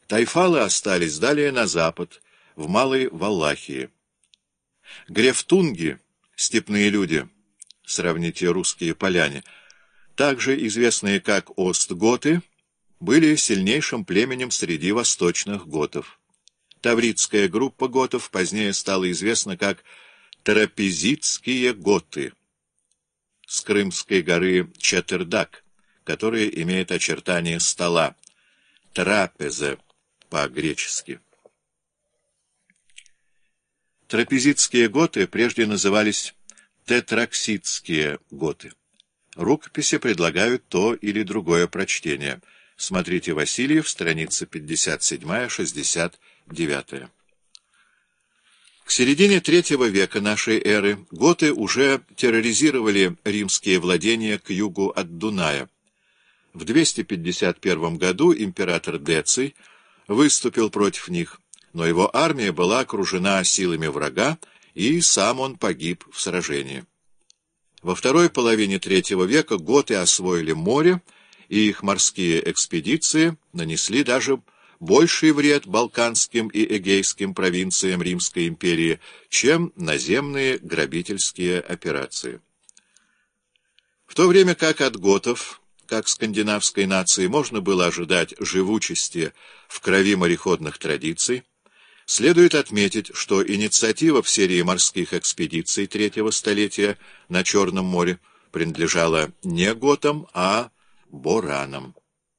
Тайфалы остались далее на запад, в Малой Валахии. Грефтунги, степные люди, сравните русские поляне, также известные как остготы, были сильнейшим племенем среди восточных готов. Тавридская группа готов позднее стала известна как трапезитские готы с Крымской горы Четырдак, которая имеет очертания стола, трапеза по-гречески. Трапезитские готы прежде назывались тетраксидские готы. Рукописи предлагают то или другое прочтение. Смотрите Васильев, страница 57-69. К середине III века нашей эры готы уже терроризировали римские владения к югу от Дуная. В 251 году император Деций выступил против них, но его армия была окружена силами врага, и сам он погиб в сражении. Во второй половине III века готы освоили море, и их морские экспедиции нанесли даже больший вред балканским и эгейским провинциям Римской империи, чем наземные грабительские операции. В то время как от готов, как скандинавской нации, можно было ожидать живучести в крови мореходных традиций, следует отметить, что инициатива в серии морских экспедиций третьего столетия на Черном море принадлежала не готам, а боранам.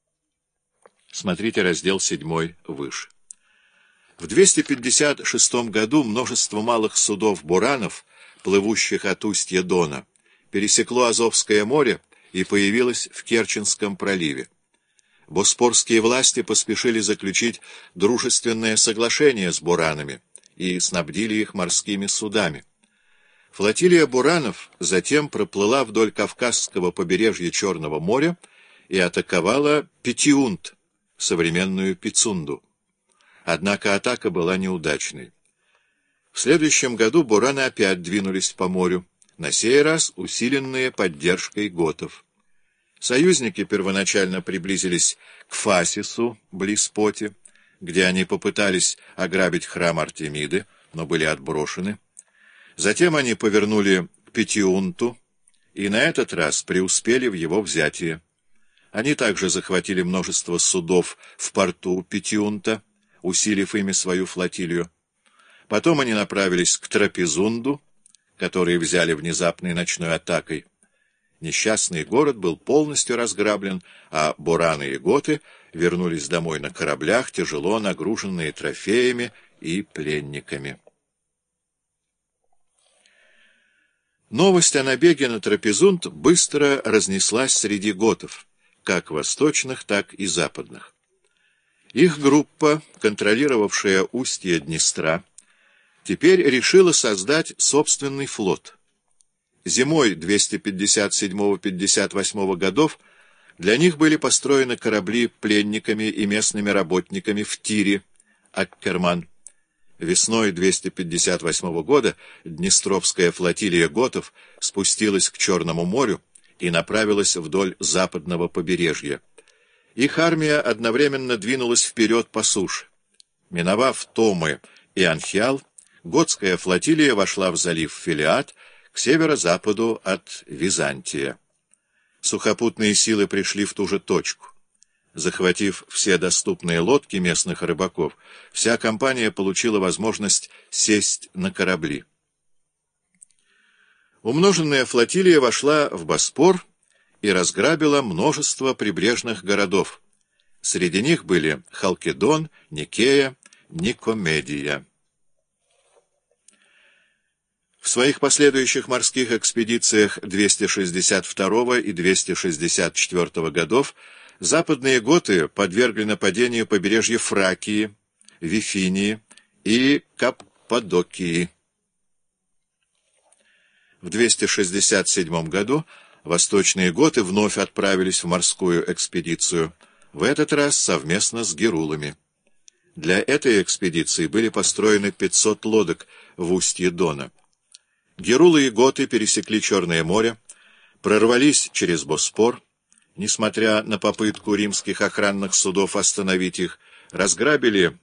Смотрите раздел 7 выше. В 256 году множество малых судов-боранов, плывущих от устья Дона, пересекло Азовское море и появилось в Керченском проливе. Боспорские власти поспешили заключить дружественное соглашение с боранами и снабдили их морскими судами. Флотилия боранов затем проплыла вдоль Кавказского побережья Черного моря и атаковала Петиунт, современную Пицунду. Однако атака была неудачной. В следующем году бураны опять двинулись по морю, на сей раз усиленные поддержкой готов. Союзники первоначально приблизились к Фасису, близ Поти, где они попытались ограбить храм Артемиды, но были отброшены. Затем они повернули к Петиунту и на этот раз преуспели в его взятии. Они также захватили множество судов в порту Петиунта, усилив ими свою флотилию. Потом они направились к Трапезунду, которые взяли внезапной ночной атакой. Несчастный город был полностью разграблен, а бораны и готы вернулись домой на кораблях, тяжело нагруженные трофеями и пленниками. Новость о набеге на Трапезунд быстро разнеслась среди готов, как восточных, так и западных. Их группа, контролировавшая устье Днестра, теперь решила создать собственный флот. Зимой 257-58 годов для них были построены корабли пленниками и местными работниками в Тире, Аккерман. Весной 258 года Днестровская флотилия готов спустилась к Черному морю и направилась вдоль западного побережья. Их армия одновременно двинулась вперед по суше. Миновав Томы и Анхиал, готская флотилия вошла в залив Филиат к северо-западу от Византия. Сухопутные силы пришли в ту же точку. Захватив все доступные лодки местных рыбаков, вся компания получила возможность сесть на корабли. Умноженная флотилия вошла в Боспор и разграбила множество прибрежных городов. Среди них были Халкидон, Никея, Никомедия. В своих последующих морских экспедициях 262 и 264 годов западные готы подвергли нападению побережья Фракии, Вифинии и Каппадокии. В 267 году восточные готы вновь отправились в морскую экспедицию, в этот раз совместно с герулами. Для этой экспедиции были построены 500 лодок в устье Дона. Герулы и готы пересекли Черное море, прорвались через Боспор, несмотря на попытку римских охранных судов остановить их, разграбили